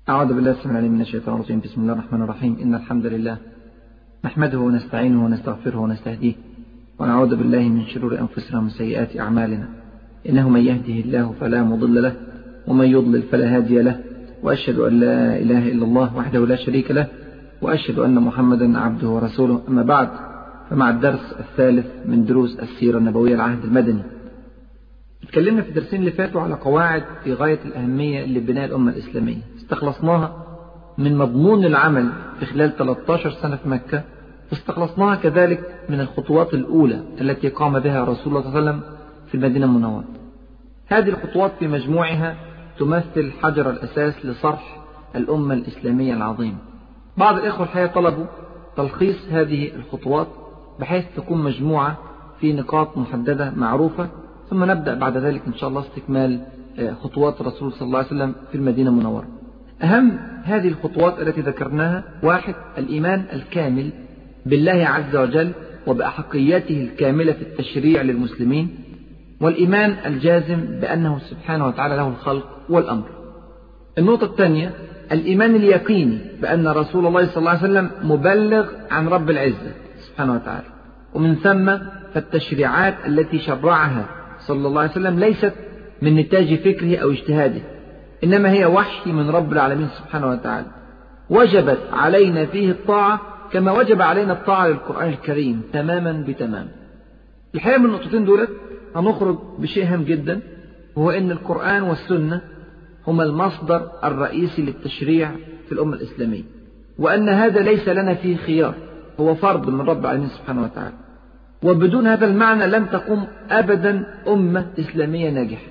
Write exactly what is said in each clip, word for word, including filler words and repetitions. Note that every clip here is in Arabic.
أعوذ بالله السميع العليم من الشيطان الرجيم. بسم الله الرحمن الرحيم. إن الحمد لله نحمده ونستعينه ونستغفره ونستهديه ونعوذ بالله من شرور أنفسنا ومن سيئات أعمالنا. إنه من يهده الله فلا مضل له ومن يضلل فلا هادي له، وأشهد أن لا إله إلا الله وحده لا شريك له، وأشهد أن محمدا عبده ورسوله. أما بعد، فمع الدرس الثالث من دروس السيرة النبوية العهد المدني. اتكلمنا في الدرسين اللي فاتوا على قواعد في غاية الأهمية لبناء الأمة الإسلامية، استخلصناها من مضمون العمل في خلال ثلاثة عشر سنة في مكة، واستخلصناها كذلك من الخطوات الأولى التي قام بها رسول الله صلى الله عليه وسلم في المدينة المنورة. هذه الخطوات في مجموعها تمثل حجر الأساس لصرح الأمة الإسلامية العظيمة. بعض الإخوة الحقيقة طلبوا تلخيص هذه الخطوات بحيث تكون مجموعة في نقاط محددة معروفة، ثم نبدأ بعد ذلك إن شاء الله استكمال خطوات الرسول صلى الله عليه وسلم في المدينة المنورة. أهم هذه الخطوات التي ذكرناها: واحد، الإيمان الكامل بالله عز وجل وبأحقيته الكاملة في التشريع للمسلمين، والإيمان الجازم بأنه سبحانه وتعالى له الخلق والأمر. النقطة الثانية، الإيمان اليقيني بأن رسول الله صلى الله عليه وسلم مبلغ عن رب العزة سبحانه وتعالى، ومن ثم فالتشريعات التي شرعها صلى الله عليه وسلم ليست من نتاج فكره أو اجتهاده، إنما هي وحي من رب العالمين سبحانه وتعالى، وجبت علينا فيه الطاعة كما وجب علينا الطاعة للقرآن الكريم تماما بتمام. الحقيقة من النقطتين دولت هنخرج بشيء هام جدا، وهو أن القرآن والسنة هما المصدر الرئيسي للتشريع في الأمة الإسلامية، وأن هذا ليس لنا فيه خيار، هو فرض من رب العالمين سبحانه وتعالى. وبدون هذا المعنى لن تقوم أبدا أمة إسلامية ناجحة.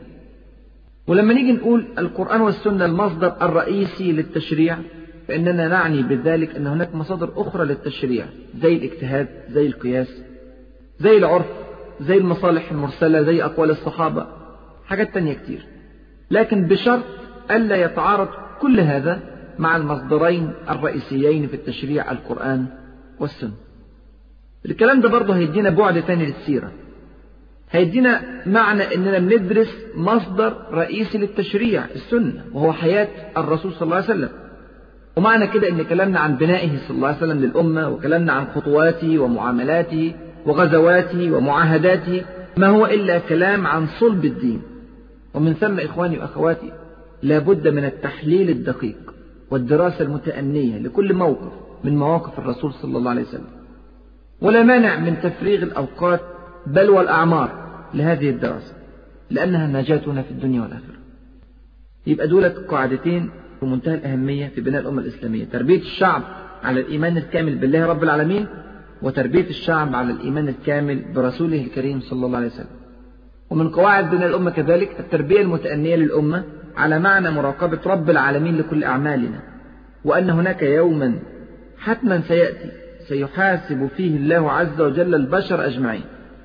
ولما نيجي نقول القرآن والسنة المصدر الرئيسي للتشريع، فإننا نعني بذلك أن هناك مصادر أخرى للتشريع، زي الاجتهاد، زي القياس، زي العرف، زي المصالح المرسلة، زي أقوال الصحابة، حاجات تانية كتير، لكن بشرط ألا يتعارض كل هذا مع المصدرين الرئيسيين في التشريع، القرآن والسنة. الكلام ده برضه هيدينا بعد تاني للسيرة، هيدينا معنى أننا بندرس مصدر رئيسي للتشريع السنة، وهو حياة الرسول صلى الله عليه وسلم. ومعنى كده أن كلامنا عن بنائه صلى الله عليه وسلم للأمة، وكلامنا عن خطواته ومعاملاته وغزواته ومعاهداته، ما هو إلا كلام عن صلب الدين. ومن ثم إخواني وأخواتي، لابد من التحليل الدقيق والدراسة المتأنية لكل موقف من مواقف الرسول صلى الله عليه وسلم، ولا مانع من تفريغ الأوقات بل والأعمار لهذه الدراسة، لأنها نجاتنا في الدنيا والآخرة. يبقى دولت قاعدتين في منتهى الأهمية في بناء الأمة الإسلامية: تربية الشعب على الإيمان الكامل بالله رب العالمين، وتربية الشعب على الإيمان الكامل برسوله الكريم صلى الله عليه وسلم. ومن قواعد بناء الأمة كذلك التربية المتأنية للأمة على معنى مراقبة رب العالمين لكل أعمالنا، وأن هناك يوما حتما سيأتي سيحاسب فيه الله عز وجل البشر أجمعين،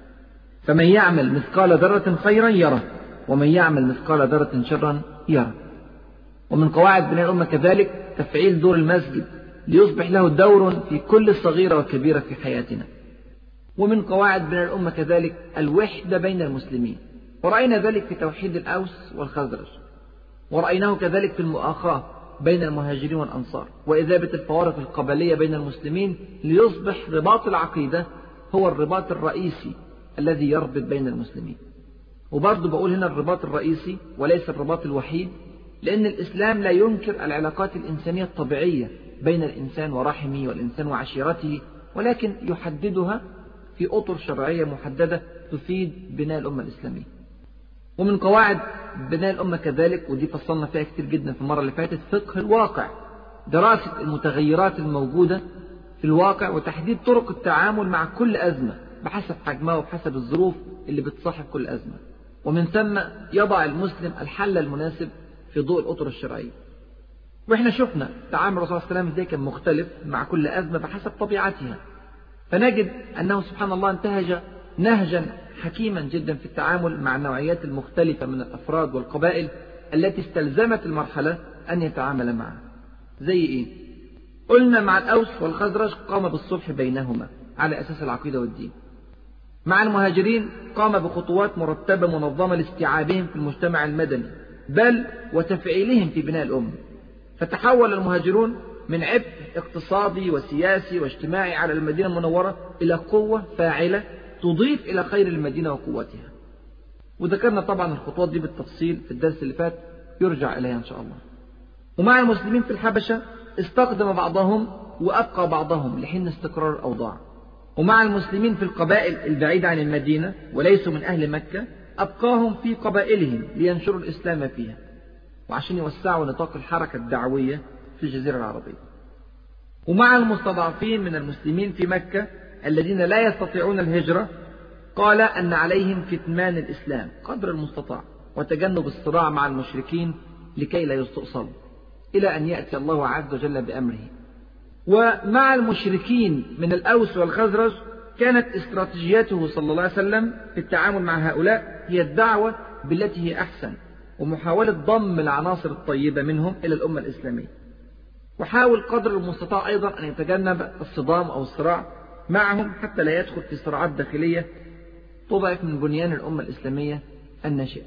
فمن يعمل مثقال ذرة خيرا يره، ومن يعمل مثقال ذرة شرا يره. ومن قواعد بناء الأمة كذلك تفعيل دور المسجد ليصبح له دور في كل صغيرة وكبيرة في حياتنا. ومن قواعد بناء الأمة كذلك الوحدة بين المسلمين، ورأينا ذلك في توحيد الأوس والخزرج، ورأيناه كذلك في المؤاخاة بين المهاجرين والأنصار، وإذابة الفوارق القبلية بين المسلمين، ليصبح رباط العقيدة هو الرباط الرئيسي الذي يربط بين المسلمين. وبرضه بقول هنا الرباط الرئيسي وليس الرباط الوحيد، لأن الإسلام لا ينكر العلاقات الإنسانية الطبيعية بين الإنسان ورحمه والإنسان وعشيرته، ولكن يحددها في أطر شرعية محددة تفيد بناء الأمة الإسلامية. ومن قواعد بناء الأمة كذلك، ودي فصلنا فيها كتير جدا في المرة اللي فاتت، فقه الواقع، دراسة المتغيرات الموجودة في الواقع، وتحديد طرق التعامل مع كل أزمة بحسب حجمها وبحسب الظروف اللي بتصاحب كل أزمة، ومن ثم يضع المسلم الحل المناسب في ضوء الأطر الشرعية. وإحنا شفنا تعامل الرسول صلى الله عليه وسلم ازاي كان مختلف مع كل أزمة بحسب طبيعتها، فنجد أنه سبحان الله انتهج نهجا حكيما جدا في التعامل مع النوعيات المختلفة من الأفراد والقبائل التي استلزمت المرحلة أن يتعامل معها. زي إيه؟ قلنا مع الأوس والخزرج قام بالصلح بينهما على أساس العقيدة والدين. مع المهاجرين قام بخطوات مرتبة منظمة لاستيعابهم في المجتمع المدني، بل وتفعيلهم في بناء الأمة. فتحول المهاجرون من عبء اقتصادي وسياسي واجتماعي على المدينة المنورة إلى قوة فاعلة تضيف إلى خير المدينة وقوتها. وذكرنا طبعا الخطوات دي بالتفصيل في الدرس اللي فات، يرجع إليها إن شاء الله. ومع المسلمين في الحبشة استقدم بعضهم وأبقى بعضهم لحين استقرار الأوضاع. ومع المسلمين في القبائل البعيدة عن المدينة وليسوا من أهل مكة أبقاهم في قبائلهم لينشروا الإسلام فيها، وعشان يوسعوا نطاق الحركة الدعوية في الجزيرة العربية. ومع المستضعفين من المسلمين في مكة الذين لا يستطيعون الهجرة قال أن عليهم كتمان الإسلام قدر المستطاع وتجنب الصراع مع المشركين لكي لا يستؤصلوا، إلى أن يأتي الله عز وجل بأمره. ومع المشركين من الأوس والخزرج كانت استراتيجيته صلى الله عليه وسلم في التعامل مع هؤلاء هي الدعوة بالتي هي أحسن، ومحاولة ضم العناصر الطيبة منهم إلى الأمة الإسلامية. وحاول قدر المستطاع أيضا أن يتجنب الصدام أو الصراع معهم حتى لا يدخل في صراعات داخلية تضعف من بنيان الأمة الإسلامية الناشئة.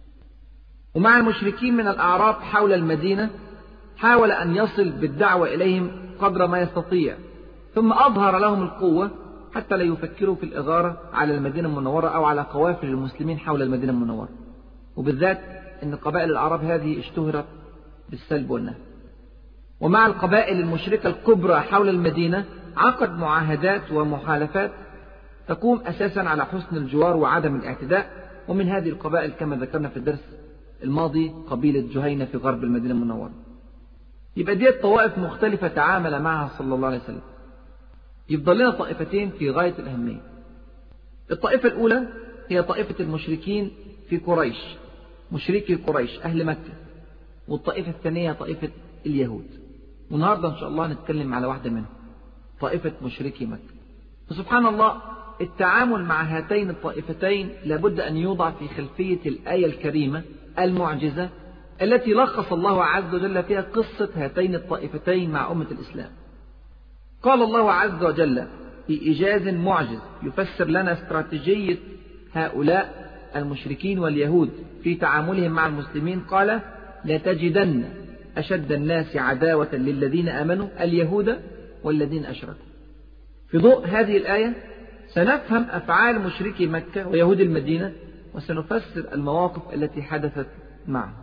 ومع المشركين من الأعراب حول المدينة حاول أن يصل بالدعوة إليهم قدر ما يستطيع، ثم أظهر لهم القوة حتى لا يفكروا في الإغارة على المدينة المنورة أو على قوافل المسلمين حول المدينة المنورة، وبالذات أن قبائل الأعراب هذه اشتهرت بالسلب والنهب. ومع القبائل المشركة الكبرى حول المدينة عقد معاهدات ومحالفات تقوم أساسا على حسن الجوار وعدم الاعتداء. ومن هذه القبائل كما ذكرنا في الدرس الماضي قبيلة جهينة في غرب المدينة المنورة. يبقى دي طوائف مختلفة تعامل معها صلى الله عليه وسلم. يفضل لنا طائفتين في غاية الأهمية. الطائفة الأولى هي طائفة المشركين في قريش، مشركي قريش أهل مكة. والطائفة الثانية طائفة اليهود، والنهاردة إن شاء الله نتكلم على واحدة منهم، طائفة مشركي مكة. وسبحان الله التعامل مع هاتين الطائفتين لابد أن يوضع في خلفية الآية الكريمة المعجزة التي لخص الله عز وجل فيها قصة هاتين الطائفتين مع أمة الإسلام. قال الله عز وجل في إيجاز معجز يفسر لنا استراتيجية هؤلاء المشركين واليهود في تعاملهم مع المسلمين، قال: لتجدن أشد الناس عداوة للذين آمنوا اليهود والذين أشركوا. في ضوء هذه الآية سنفهم أفعال مشركي مكة ويهود المدينة، وسنفسر المواقف التي حدثت معهم.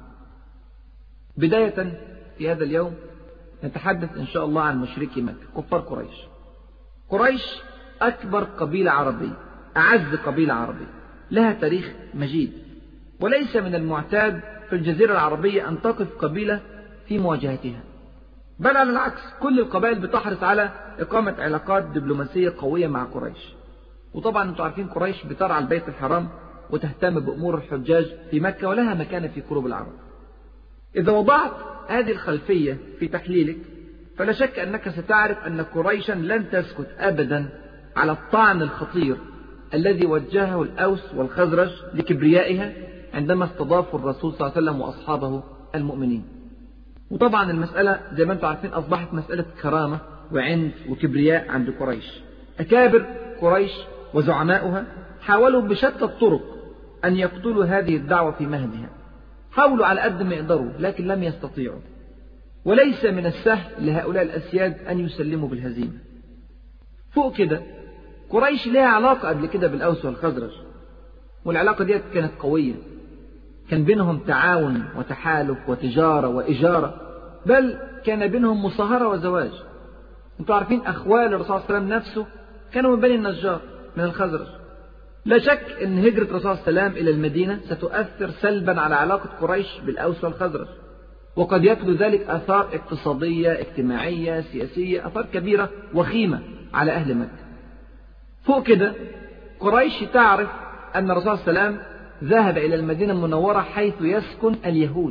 بداية في هذا اليوم نتحدث إن شاء الله عن مشركي مكة كفار قريش. قريش أكبر قبيلة عربية، أعز قبيلة عربية، لها تاريخ مجيد، وليس من المعتاد في الجزيرة العربية أن تقف قبيلة في مواجهتها، بل على العكس كل القبائل بتحرص على إقامة علاقات دبلوماسية قوية مع قريش. وطبعا أنتم عارفين قريش بترعى البيت الحرام وتهتم بأمور الحجاج في مكة ولها مكانة في قلوب العرب. إذا وضعت هذه الخلفية في تحليلك فلا شك أنك ستعرف أن قريشا لن تسكت أبدا على الطعن الخطير الذي وجهه الأوس والخزرج لكبريائها عندما استضافوا الرسول صلى الله عليه وسلم وأصحابه المؤمنين. وطبعا المسألة زي ما أنتم عارفين أصبحت مسألة كرامة وعند وكبرياء عند قريش. أكابر قريش وزعماؤها حاولوا بشتى الطرق أن يقتلوا هذه الدعوة في مهدها، حاولوا على قد ما يقدروا لكن لم يستطيعوا. وليس من السهل لهؤلاء الأسياد أن يسلموا بالهزيمة. فوق كده قريش لها علاقة قبل كده بالأوس والخزرج، والعلاقة دي كانت قوية، كان بينهم تعاون وتحالف وتجارة وإجارة، بل كان بينهم مصاهرة وزواج. انتوا عارفين أخوال الرسول صلى الله عليه وسلم نفسه كانوا من بني النجار من الخزرج. لا شك أن هجرة الرسول صلى الله عليه وسلم إلى المدينة ستؤثر سلبا على علاقة قريش بالأوس والخزرج، وقد يتلو ذلك آثار اقتصادية اجتماعية سياسية، آثار كبيرة وخيمة على أهل مكة. فوق كده قريش تعرف أن الرسول صلى الله عليه وسلم ذهب إلى المدينة المنورة حيث يسكن اليهود.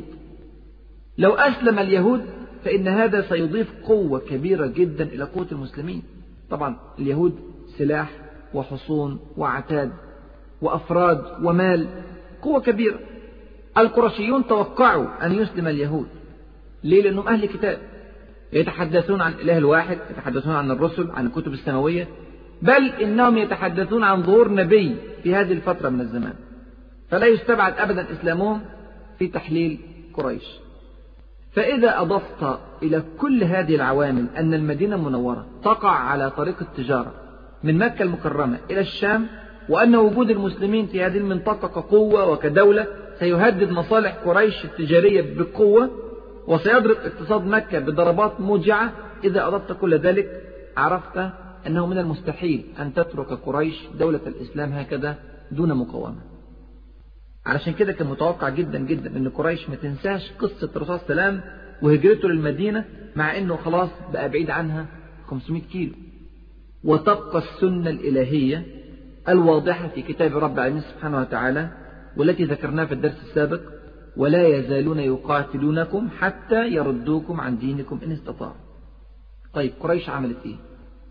لو أسلم اليهود فإن هذا سيضيف قوة كبيرة جدا إلى قوة المسلمين. طبعا اليهود سلاح وحصون وعتاد وأفراد ومال، قوة كبيرة. القرشيون توقعوا أن يسلم اليهود. ليه؟ لأنهم أهل كتاب، يتحدثون عن الإله الواحد، يتحدثون عن الرسل، عن الكتب السماوية، بل إنهم يتحدثون عن ظهور نبي في هذه الفترة من الزمان، فلا يستبعد أبدا إسلامهم في تحليل قريش. فإذا أضفت إلى كل هذه العوامل أن المدينة المنورة تقع على طريق التجارة من مكة المكرمة إلى الشام، وأن وجود المسلمين في هذه المنطقة كقوة وكدولة سيهدد مصالح قريش التجارية بقوة، وسيضرب اقتصاد مكة بضربات موجعة، إذا أضفت كل ذلك عرفت أنه من المستحيل أن تترك قريش دولة الإسلام هكذا دون مقاومة. علشان كده كان متوقع جدا جدا أن قريش ما تنساش قصة الرسول صلى الله عليه وسلم وهجرته للمدينة، مع أنه خلاص بقى بعيد عنها خمسمائة كيلو، وتبقى السنة الإلهية الواضحة في كتاب رب العالمين سبحانه وتعالى والتي ذكرناها في الدرس السابق: ولا يزالون يقاتلونكم حتى يردوكم عن دينكم إن استطاعوا. طيب قريش عملت إيه؟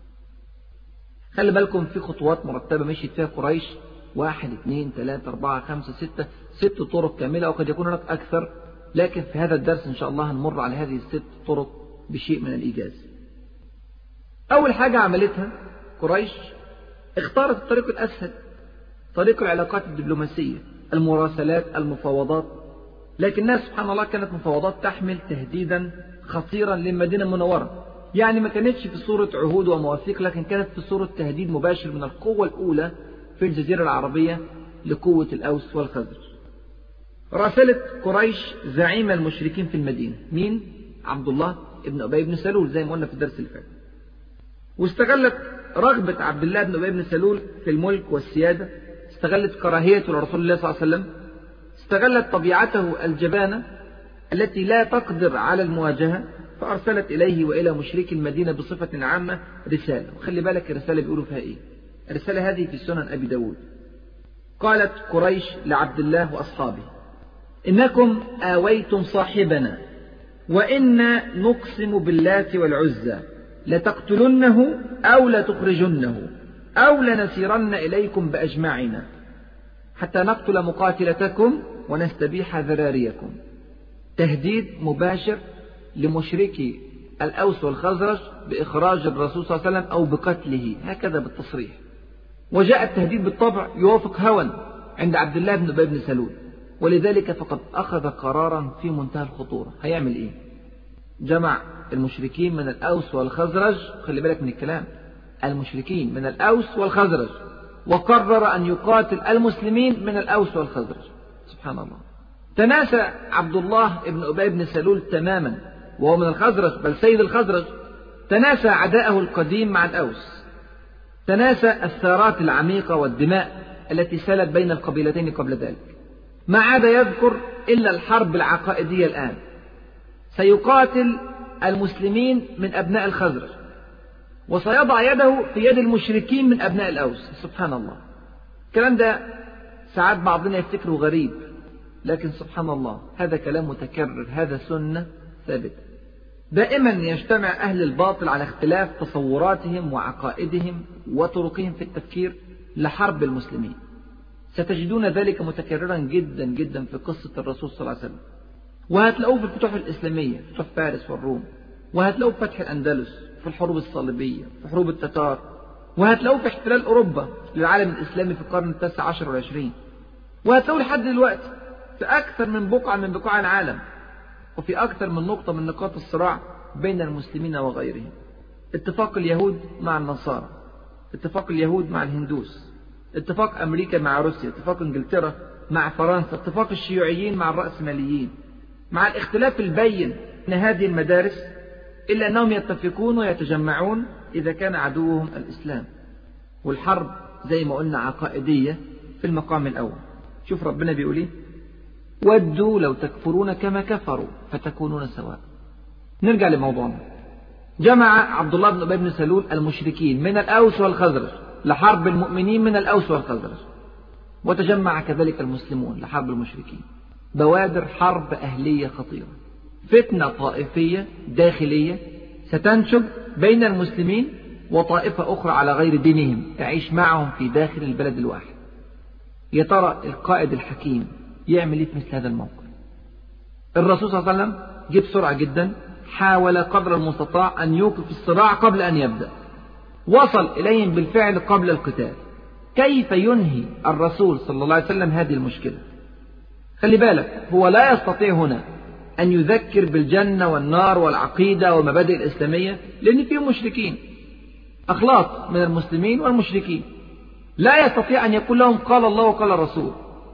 خلي بالكم في خطوات مرتبة مشيت فيها قريش، واحد اثنين ثلاثة أربعة خمسة ستة ست طرق كاملة، وقد يكون هناك أكثر، لكن في هذا الدرس إن شاء الله هنمر على هذه الست طرق بشيء من الإيجاز. أول حاجة عملتها قريش اختارت الطريق الأسهل، طريق العلاقات الدبلوماسية، المراسلات، المفاوضات، لكنها سبحان الله كانت مفاوضات تحمل تهديدا خطيرا للمدينة المنورة، يعني ما كانتش في صورة عهود ومواثيق، لكن كانت في صورة تهديد مباشر من القوة الأولى في الجزيرة العربية لقوة الأوس والخزرج. راسلت قريش زعيم المشركين في المدينة، مين؟ عبد الله ابن أبي بن سلول، زي ما قلنا في الدرس اللي فات. واستغلت رغبة عبد الله بن أبي بن سلول في الملك والسيادة، استغلت كراهيته لرسول الله صلى الله عليه وسلم، استغلت طبيعته الجبانة التي لا تقدر على المواجهة، فأرسلت إليه وإلى مشركي المدينة بصفة عامة رسالة. وخلي بالك الرسالة بيقولوا فيها إيه؟ الرسالة هذه في سنن أبي داود. قالت قريش لعبد الله وأصحابه: إنكم آويتم صاحبنا، وإنا نقسم باللات والعزى لتقتلنه أو لتخرجنه أو لنسيرن إليكم بأجمعنا حتى نقتل مقاتلتكم ونستبيح ذراريكم. تهديد مباشر لمشركي الأوس والخزرج بإخراج الرسول صلى الله عليه وسلم أو بقتله، هكذا بالتصريح. وجاء التهديد بالطبع يوافق هوى عند عبد الله بن أبي بن سلول، ولذلك فقد أخذ قرارا في منتهى الخطورة. هيعمل إيه؟ جمع المشركين من الأوس والخزرج، خلي بالك من الكلام، المشركين من الأوس والخزرج، وقرر أن يقاتل المسلمين من الأوس والخزرج. سبحان الله. تناسى عبد الله بن أبي بن سلول تماما، وهو من الخزرج بل سيد الخزرج، تناسى عداءه القديم مع الأوس، تناسى الثارات العميقة والدماء التي سالت بين القبيلتين قبل ذلك، ما عاد يذكر إلا الحرب العقائدية الآن. سيقاتل المسلمين من أبناء الخزرج، وسيضع يده في يد المشركين من أبناء الأوس. سبحان الله. الكلام ده ساعات بعضنا يفتكره غريب، لكن سبحان الله هذا كلام متكرر، هذا سنة ثابتة. دائما يجتمع أهل الباطل على اختلاف تصوراتهم وعقائدهم وطرقهم في التفكير لحرب المسلمين. ستجدون ذلك متكررا جدا جدا في قصة الرسول صلى الله عليه وسلم، وهتلاقوه في الفتوح الإسلامية، فتوح فارس والروم، وهتلاقوه في فتح الأندلس، في الحروب الصليبية، في حروب التتار، وهتلاقوه في احتلال أوروبا للعالم الإسلامي في القرن التاسع عشر والعشرين، وهتلاقوه لحد دلوقتي في أكثر من بقعة من بقاع العالم، وفي أكثر من نقطة من نقاط الصراع بين المسلمين وغيرهم. اتفاق اليهود مع النصارى، اتفاق اليهود مع الهندوس، اتفاق أمريكا مع روسيا، اتفاق إنجلترا مع فرنسا، اتفاق الشيوعيين مع الرأسماليين، مع الاختلاف البين من هذه المدارس، إلا أنهم يتفقون ويتجمعون إذا كان عدوهم الإسلام. والحرب زي ما قلنا عقائدية في المقام الأول. شوف ربنا بيقول إيه: ودوا لو تكفرون كما كفروا فتكونون سواء. نرجع لموضوعنا. جمع عبد الله بن أبي بن سلول المشركين من الأوس والخزرج لحرب المؤمنين من الأوس والخزرج، وتجمع كذلك المسلمون لحرب المشركين. بوادر حرب أهلية خطيرة، فتنة طائفية داخلية ستنشب بين المسلمين وطائفة أخرى على غير دينهم تعيش معهم في داخل البلد الواحد. يا ترى القائد الحكيم يعمل إيه في مثل هذا الموقف؟ الرسول صلى الله عليه وسلم جه بسرعة جدا، حاول قدر المستطاع أن يوقف الصراع قبل أن يبدأ، وصل إليهم بالفعل قبل القتال. كيف ينهي الرسول صلى الله عليه وسلم هذه المشكلة؟ خلي بالك، هو لا يستطيع هنا أن يذكر بالجنة والنار والعقيدة والمبادئ الإسلامية، لأن فيهم مشركين، أخلاط من المسلمين والمشركين، لا يستطيع أن يقول لهم قال الله وقال الرسول.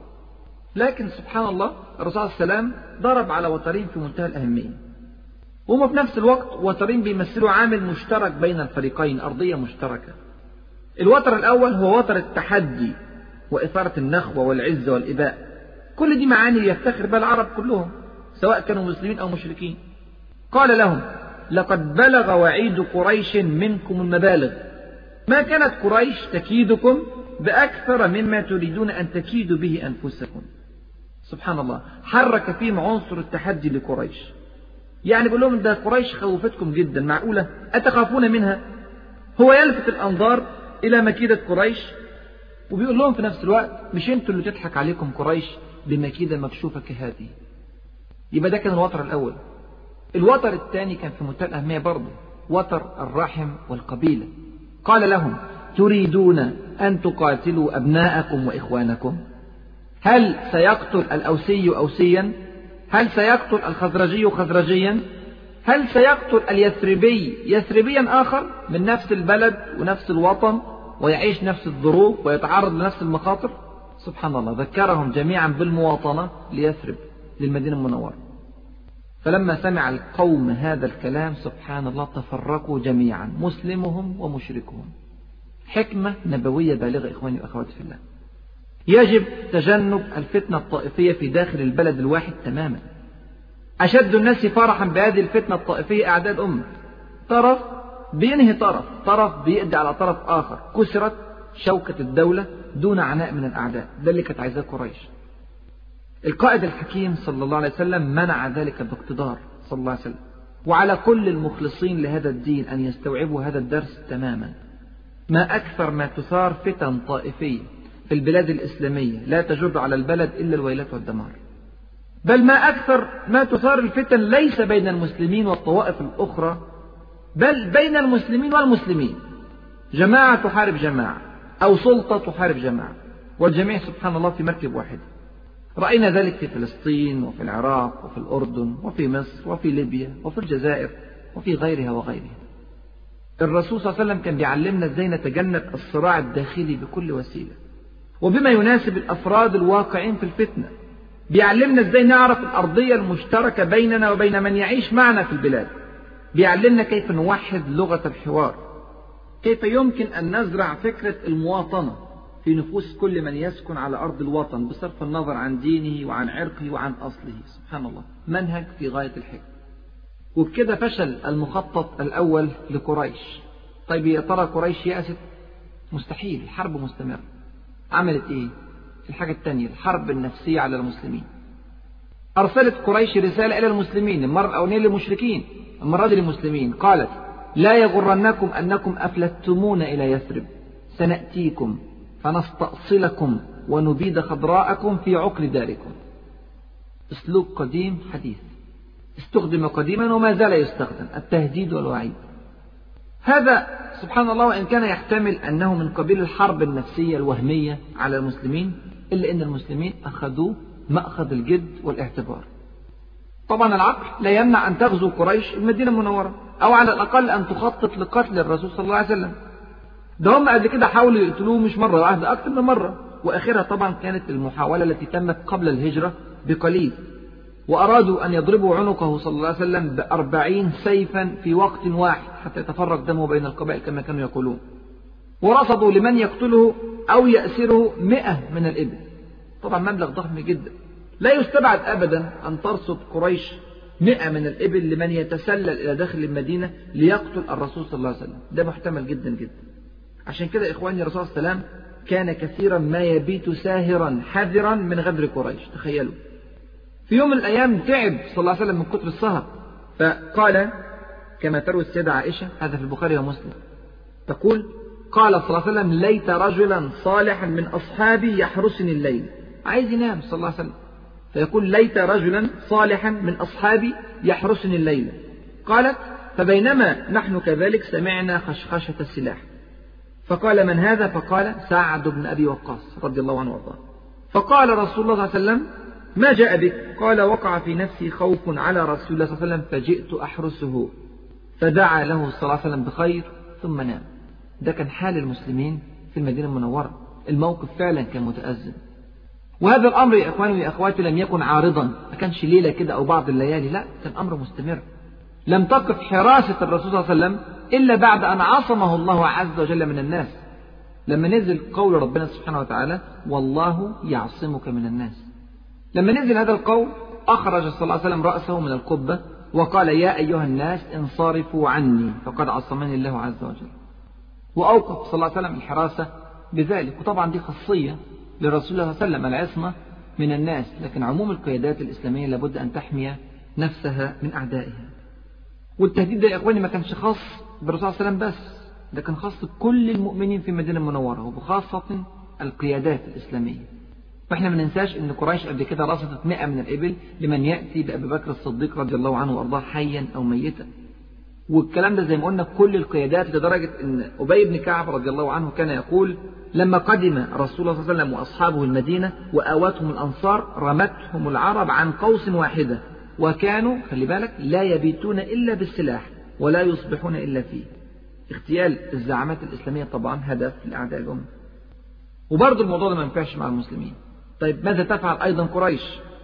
لكن سبحان الله الرسول صلى الله عليه وسلم ضرب على وترين في منتهى الأهمية، وهم في نفس الوقت وترين بيمثلوا عامل مشترك بين الفريقين، أرضية مشتركة. الوتر الأول هو وتر التحدي وإثارة النخوة والعزة والإباء، كل دي معاني يفتخر بها العرب كلهم سواء كانوا مسلمين أو مشركين. قال لهم لقد بلغ وعيد قريش منكم المبالغ، ما كانت قريش تكيدكم بأكثر مما تريدون أن تكيدوا به أنفسكم. سبحان الله، حرك فيهم عنصر التحدي لقريش، يعني بيقول لهم ده قريش خوفتكم جدا، معقولة أتخافون منها؟ هو يلفت الأنظار إلى مكيدة قريش، وبيقول لهم في نفس الوقت مش انتوا اللي تضحك عليكم قريش بمكيدة مكشوفة كهذه. يبقى ده كان الوتر الأول. الوتر الثاني كان في منتهى الأهمية برضه، وتر الرحم والقبيلة. قال لهم تريدون أن تقاتلوا أبناءكم وإخوانكم؟ هل سيقتل الأوسي أوسيا؟ هل سيقتل الخزرجي خزرجيا؟ هل سيقتل اليثربي يثربيا آخر من نفس البلد ونفس الوطن ويعيش نفس الظروف ويتعرض لنفس المخاطر؟ سبحان الله، ذكرهم جميعا بالمواطنة ليثرب للمدينة المنورة. فلما سمع القوم هذا الكلام سبحان الله تفرقوا جميعا، مسلمهم ومشركهم. حكمة نبوية بالغة إخواني وأخواتي في الله. يجب تجنب الفتنة الطائفية في داخل البلد الواحد تماما. أشد الناس فرحا بهذه الفتنة الطائفية أعداء الأمة، طرف بينهي طرف، طرف بيقضي على طرف آخر، كسرت شوكة الدولة دون عناء من الأعداء. ده اللي كانت عايزاه قريش. القائد الحكيم صلى الله عليه وسلم منع ذلك باقتدار صلى الله عليه وسلم، وعلى كل المخلصين لهذا الدين أن يستوعبوا هذا الدرس تماما. ما أكثر ما تثار فتن طائفية في البلاد الإسلامية لا تجر على البلد إلا الويلات والدمار، بل ما أكثر ما تثار الفتن ليس بين المسلمين والطوائف الأخرى، بل بين المسلمين والمسلمين، جماعة تحارب جماعة أو سلطة تحارب جماعة، والجميع سبحان الله في مركب واحد. رأينا ذلك في فلسطين وفي العراق وفي الأردن وفي مصر وفي ليبيا وفي الجزائر وفي غيرها وغيرها. الرسول صلى الله عليه وسلم كان بيعلمنا ازاي نتجنب الصراع الداخلي بكل وسيلة وبما يناسب الأفراد الواقعين في الفتنة. بيعلمنا ازاي نعرف الأرضية المشتركة بيننا وبين من يعيش معنا في البلاد. بيعلمنا كيف نوحد لغة الحوار، كيف يمكن أن نزرع فكرة المواطنة في نفوس كل من يسكن على أرض الوطن بصرف النظر عن دينه وعن عرقه وعن أصله. سبحان الله، منهج في غاية الحكمة. وبكده فشل المخطط الأول لقريش. طيب يا ترى قريش يأست؟ مستحيل، الحرب مستمرة. عملت إيه؟ الحاجة الثانية، الحرب النفسية على المسلمين. أرسلت قريش رسالة إلى المسلمين، المرة الأولانية للمشركين، المرة دي للمسلمين. قالت لا يغرنكم أنكم أفلتمون إلى يثرب، سنأتيكم فنستأصلكم ونبيد خضراءكم في عقر داركم. أسلوب قديم حديث، استخدم قديما وما زال يستخدم، التهديد والوعيد. هذا سبحان الله وإن كان يحتمل أنه من قبيل الحرب النفسية الوهمية على المسلمين، إلا أن المسلمين أخذوه مأخذ الجد والاعتبار. طبعا العقل لا يمنع أن تغزو قريش المدينة المنورة، أو على الأقل أن تخطط لقتل الرسول صلى الله عليه وسلم. ده هم قبل كده حاولوا يقتلوه مش مرة واحدة، أكثر من مرة، وآخرها طبعا كانت المحاولة التي تمت قبل الهجرة بقليل، وأرادوا أن يضربوا عنقه صلى الله عليه وسلم بأربعين سيفا في وقت واحد حتى يتفرق دمه بين القبائل كما كانوا يقولون. ورصدوا لمن يقتله أو يأسره مئة من الإبل، طبعا مبلغ ضخم جدا. لا يستبعد أبدا أن ترصد قريش مئة من الإبل لمن يتسلل إلى داخل المدينة ليقتل الرسول صلى الله عليه وسلم، ده محتمل جدا جدا. عشان كده إخواني الرسول صلى الله عليه وسلم كان كثيرا ما يبيت ساهرا حذرا من غدر قريش. تخيلوا في يوم من الأيام تعب صلى الله عليه وسلم من كتر السهر، فقال كما تروي السيدة عائشة، هذا في البخاري ومسلم، تقول قال صلى الله عليه وسلم ليت رجلا صالحا من أصحابي يحرسني الليل. عايز ينام صلى الله عليه وسلم، فيقول ليت رجلا صالحا من أصحابي يحرسني الليل. قالت فبينما نحن كذلك سمعنا خشخشة السلاح، فقال من هذا؟ فقال سعد بن أبي وقاص رضي الله عنه وارضاه. فقال رسول الله صلى الله عليه وسلم ما جاء بك؟ قال وقع في نفسي خوف على رسول الله صلى الله عليه وسلم فجئت أحرسه، فدعا له صلى الله عليه وسلم بخير ثم نام. ده كان حال المسلمين في المدينة المنورة، الموقف فعلا كان متأزم. وهذا الأمر يا إخواني ويا أخواتي لم يكن عارضا، ما كانش ليلة كده أو بعض الليالي، لا، كان أمر مستمر. لم تقف حراسة الرسول صلى الله عليه وسلم إلا بعد أن عصمه الله عز وجل من الناس، لما نزل قول ربنا سبحانه وتعالى والله يعصمك من الناس. لما نزل هذا القول أخرج صلى الله عليه وسلم رأسه من القبة وقال يا أيها الناس انصرفوا عني فقد عصمني الله عز وجل، وأوقف صلى الله عليه وسلم الحراسة بذلك. وطبعا دي خاصية للرسول صلى الله عليه وسلم، العصمة من الناس، لكن عموم القيادات الإسلامية لابد أن تحمي نفسها من أعدائها. والتهديد ده يا إخواني ما كانش خاص بالرسول صلى الله عليه وسلم بس، ده كان خاص بكل المؤمنين في المدينة المنورة، وبخاصة القيادات الإسلامية. فإحنا ما ننساش أن قريش قبل كده رصدت مئة من الإبل لمن يأتي بأبي بكر الصديق رضي الله عنه وأرضاه حيا أو ميتا. والكلام ده زي ما قلنا كل القيادات، لدرجة أن أبي بن كعب رضي الله عنه كان يقول لما قدم رسول الله صلى الله عليه وسلم وأصحابه المدينة وآوتهم الأنصار رمتهم العرب عن قوس واحدة، وكانوا خلي بالك لا يبيتون إلا بالسلاح ولا يصبحون إلا فيه. اغتيال الزعامات الإسلامية طبعا هدف لأعداء الأمة. وبرضه الموضوع ده ما ينفعش مع المسلمين. طيب ماذا تفعل أيضا قريش؟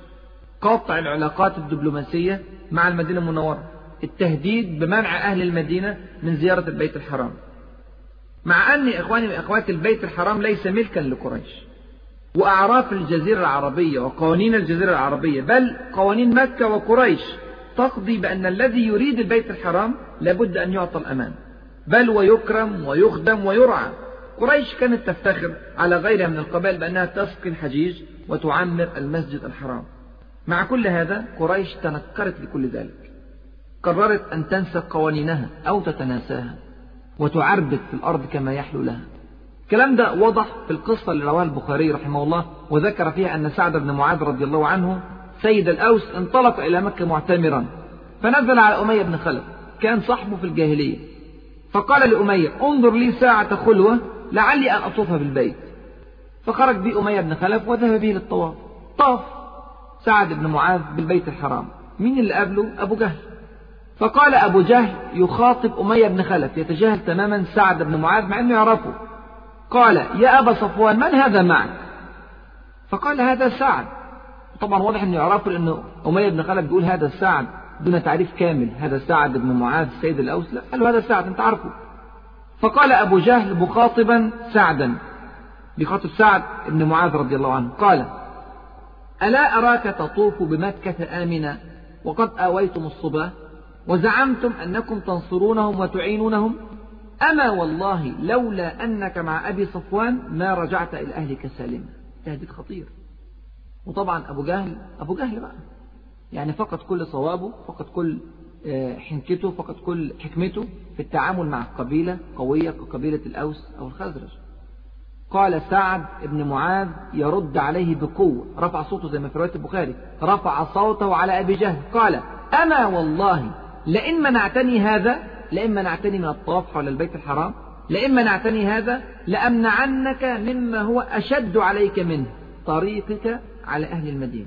قطع العلاقات الدبلوماسية مع المدينة المنورة، التهديد بمنع أهل المدينة من زيارة البيت الحرام، مع أن إخواني وأخواتي البيت الحرام ليس ملكا لقريش، وأعراف الجزيرة العربية وقوانين الجزيرة العربية بل قوانين مكة وقريش تقضي بأن الذي يريد البيت الحرام لابد أن يعطى الأمان، بل ويكرم ويخدم ويرعى. قريش كانت تفتخر على غيرها من القبائل بأنها تسقي الحجيج وتعمر المسجد الحرام. مع كل هذا قريش تنكرت لكل ذلك، قررت أن تنسى قوانينها أو تتناساها وتعربد في الأرض كما يحلو لها. الكلام ده وضح في القصة اللي رواها البخاري رحمه الله، وذكر فيها أن سعد بن معاذ رضي الله عنه سيد الأوس انطلق إلى مكة معتمرا، فنزل على أمية بن خلف كان صاحبه في الجاهلية، فقال لأمية انظر لي ساعة خلوة لعلي أن أطوفها بالبيت. فخرج به أمية بن خلف وذهب به للطواف. طاف سعد بن معاذ بالبيت الحرام، مين اللي قابله؟ أبو جهل. فقال أبو جهل يخاطب أمية بن خلف يتجاهل تماما سعد بن معاذ مع أنه يعرفه، قال يا أبا صفوان من هذا معك؟ فقال هذا سعد. طبعا واضح أنه يعرفه لأنه أمية بن خلف بيقول هذا سعد دون تعريف كامل، هذا سعد بن معاذ سيد الأوس، لا، قال له هذا سعد أنت عارفه. فقال أبو جهل مخاطبا سعدا، بخاطب سعد بن معاذ رضي الله عنه، قال ألا أراك تطوف بمكة آمنا وقد آويتم الصبا وزعمتم أنكم تنصرونهم وتعينونهم؟ أما والله لولا أنك مع أبي صفوان ما رجعت إلى أهلك سالما. تهديد خطير. وطبعا أبو جهل أبو جهل بقى يعني فقد كل صوابه، فقد كل حنكته، فقد كل حكمته في التعامل مع قبيلة قوية كقبيلة الأوس أو الخزرج. قال سعد بن معاذ يرد عليه بقوة، رفع صوته زي ما في رواية البخاري، رفع صوته على أبي جهل قال أما والله لئن منعتني هذا، لئن منعتني من الطواف حول البيت الحرام، لئن منعتني هذا لأمنعنك مما هو أشد عليك منه، طريقك على أهل المدينة.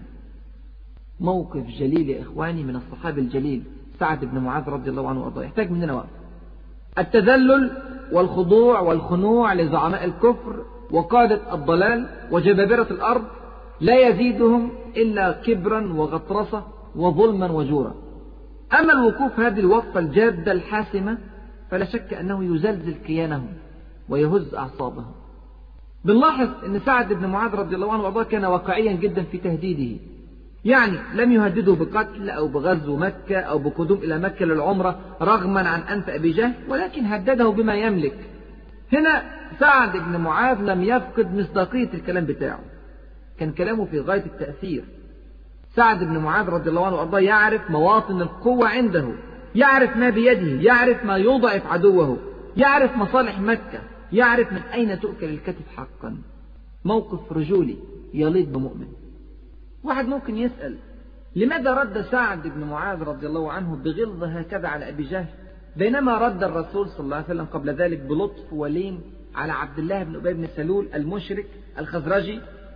موقف جليل يا إخواني من الصحابي الجليل سعد بن معاذ رضي الله عنه وأرضاه، يحتاج مننا وقت. التذلل والخضوع والخنوع لزعماء الكفر وقادة الضلال وجبابرة الأرض لا يزيدهم إلا كبرا وغطرسة وظلما وجورا. أما الوقوف هذه الوقفة الجادة الحاسمة فلا شك أنه يزلزل كيانهم ويهز أعصابهم. بنلاحظ أن سعد بن معاذ رضي الله عنه وأرضاه كان واقعيا جدا في تهديده، يعني لم يهدده بقتل أو بغزو مكة أو بقدوم إلى مكة للعمرة رغما عن أنف أبي جهل، ولكن هدده بما يملك. هنا سعد بن معاذ لم يفقد مصداقية الكلام بتاعه، كان كلامه في غاية التأثير. سعد بن معاذ رضي الله عنه وأرضاه يعرف مواطن القوة عنده، يعرف ما بيده، يعرف ما يضعف عدوه، يعرف مصالح مكة، يعرف من أين تؤكل الكتف حقا. موقف رجولي يليق بمؤمن. واحد ممكن يسأل لماذا رد سعد بن معاذ رضي الله عنه بغلظة هكذا على أبي جهل، بينما رد الرسول صلى الله عليه وسلم قبل ذلك بلطف ولين على عبد الله بن أبي بن سلول المشرك الخزرجي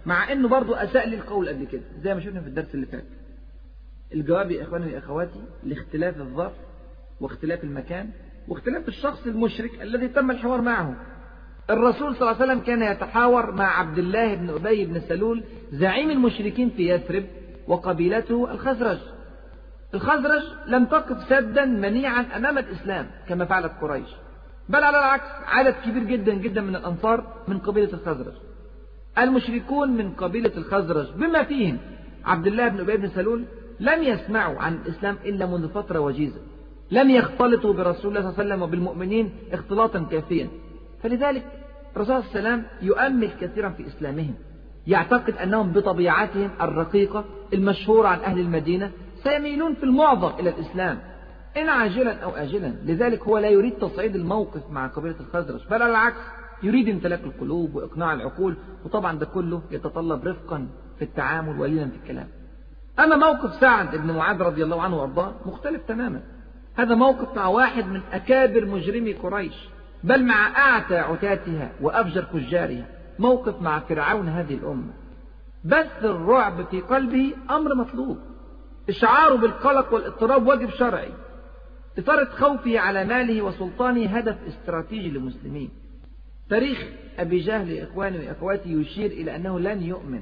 مع انه برضو اساء لي القول قبل كده زي ما شفنا في الدرس اللي فات. الجواب يا اخواني واخواتي لاختلاف الظرف واختلاف المكان واختلاف الشخص المشرك الذي تم الحوار معه. الرسول صلى الله عليه وسلم كان يتحاور مع عبد الله بن أبي بن سلول زعيم المشركين في يثرب وقبيلته الخزرج. الخزرج لم تقف سدا منيعا أمام الإسلام كما فعلت قريش، بل على العكس عدد كبير جدا جدا من الأنصار من قبيلة الخزرج. المشركون من قبيلة الخزرج بما فيهم عبد الله بن أبي بن سلول لم يسمعوا عن الإسلام إلا منذ فترة وجيزة، لم يختلطوا برسول الله صلى الله عليه وسلم وبالمؤمنين اختلاطا كافيا، فلذلك الرسول صلى الله عليه وسلم يؤمل كثيرا في إسلامهم، يعتقد أنهم بطبيعتهم الرقيقة المشهورة عن أهل المدينة سيميلون في المعظم إلى الإسلام إن عاجلا أو آجلا. لذلك هو لا يريد تصعيد الموقف مع قبيلة الخزرج، بل على العكس يريد امتلاك القلوب وإقناع العقول، وطبعا ده كله يتطلب رفقا في التعامل ولينا في الكلام. أما موقف سعد بن معاذ رضي الله عنه وأرضاه مختلف تماما. هذا موقف مع واحد من أكابر مجرمي قريش، بل مع أعتى عتاتها وأفجر فجارها، موقف مع فرعون هذه الأمة. بث الرعب في قلبه أمر مطلوب، إشعاره بالقلق والاضطراب واجب شرعي، إثارة خوفه على ماله وسلطانه هدف استراتيجي للمسلمين. تاريخ أبي جهل يا إخواني وأخواتي يشير إلى أنه لن يؤمن،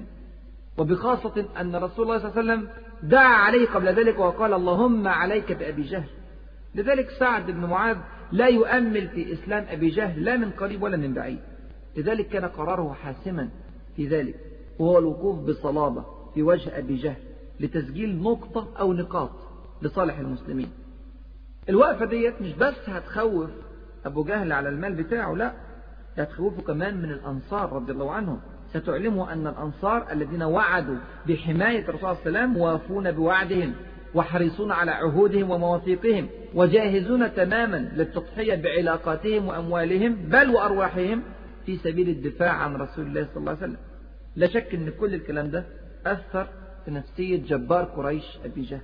وبخاصة أن رسول الله صلى الله عليه وسلم دعا عليه قبل ذلك وقال اللهم عليك بأبي جهل. لذلك سعد بن معاذ لا يؤمل في إسلام أبي جهل لا من قريب ولا من بعيد. لذلك كان قراره حاسما في ذلك، وهو الوقوف بصلابة في وجه أبي جهل لتسجيل نقطة أو نقاط لصالح المسلمين. الوقفة ديت مش بس هتخوف أبو جهل على المال بتاعه، لا، هتخوفه كمان من الأنصار رضي الله عنهم. ستعلموا أن الأنصار الذين وعدوا بحماية الرسول صلى الله عليه وسلم موافون بوعدهم وحريصون على عهودهم ومواثيقهم، وجاهزون تماما للتضحية بعلاقاتهم وأموالهم بل وأرواحهم في سبيل الدفاع عن رسول الله صلى الله عليه وسلم. لا شك أن كل الكلام ده أثر في نفسية جبار قريش أبي جهل.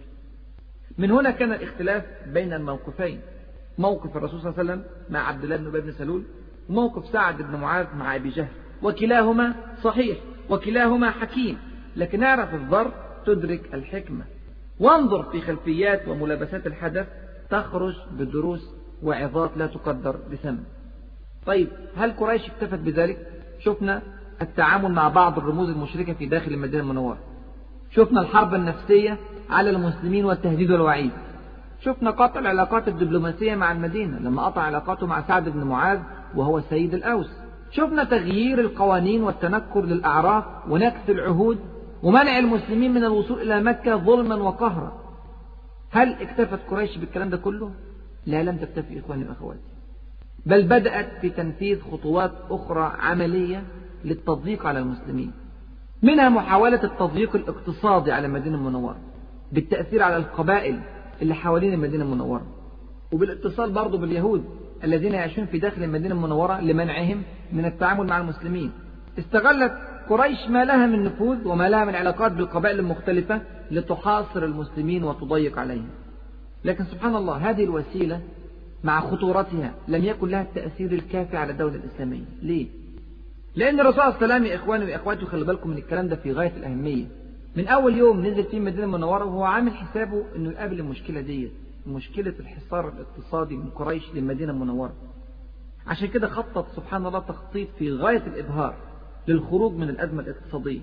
من هنا كان الاختلاف بين الموقفين، موقف الرسول صلى الله عليه وسلم مع عبد الله بن أبي بن سلول، وموقف سعد بن معاذ مع أبي جهل، وكلاهما صحيح وكلاهما حكيم، لكن اعرف الظرف تدرك الحكمة، وانظر في خلفيات وملابسات الحدث تخرج بدروس وعظات لا تقدر بثمن. طيب هل قريش اكتفت بذلك؟ شفنا التعامل مع بعض الرموز المشركة في داخل المدينة المنورة، شفنا الحرب النفسية على المسلمين والتهديد والوعيد، شفنا قطع العلاقات الدبلوماسية مع المدينة لما قطع علاقاته مع سعد بن معاذ وهو سيد الأوس، شفنا تغيير القوانين والتنكر للأعراف ونكث العهود ومنع المسلمين من الوصول إلى مكة ظلما وقهرا. هل اكتفت قريش بالكلام ده كله؟ لا، لم تكتفي إخواني وأخواتي، بل بدأت في تنفيذ خطوات أخرى عملية للتضييق على المسلمين، منها محاولة التضييق الاقتصادي على المدينة المنورة بالتأثير على القبائل اللي حوالين المدينة المنورة، وبالاتصال برضو باليهود الذين يعيشون في داخل المدينة المنورة لمنعهم من التعامل مع المسلمين. استغلت قريش ما لها من نفوذ وما لها من علاقات بالقبائل المختلفة لتحاصر المسلمين وتضيق عليهم. لكن سبحان الله هذه الوسيلة مع خطورتها لم يكن لها التأثير الكافي على الدولة الإسلامية. ليه؟ لأن الرسول صلى الله عليه وسلم يا إخواني وأخواتي خلي بالكم من الكلام ده في غاية الأهمية، من أول يوم نزل فيه المدينة المنورة وهو عامل حسابه إنه يقابل المشكلة دي، مشكلة الحصار الاقتصادي من قريش للمدينة المنورة. عشان كده خطط سبحان الله تخطيط في غاية الإبهار للخروج من الأزمة الاقتصادية.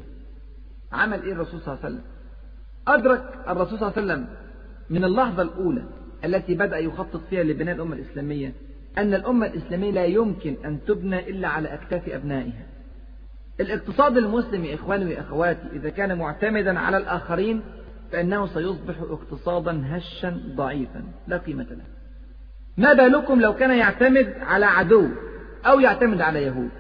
عمل إيه الرسول صلى الله عليه وسلم؟ أدرك الرسول صلى الله عليه وسلم من اللحظة الأولى التي بدأ يخطط فيها لبناء الأمة الإسلامية أن الأمة الإسلامية لا يمكن أن تبنى إلا على أكتاف أبنائها. الاقتصاد المسلم إخواني وأخواتي إذا كان معتمدا على الآخرين فإنه سيصبح اقتصادا هشا ضعيفا لا قيمة له. ما بالكم لو كان يعتمد على عدو أو يعتمد على يهود؟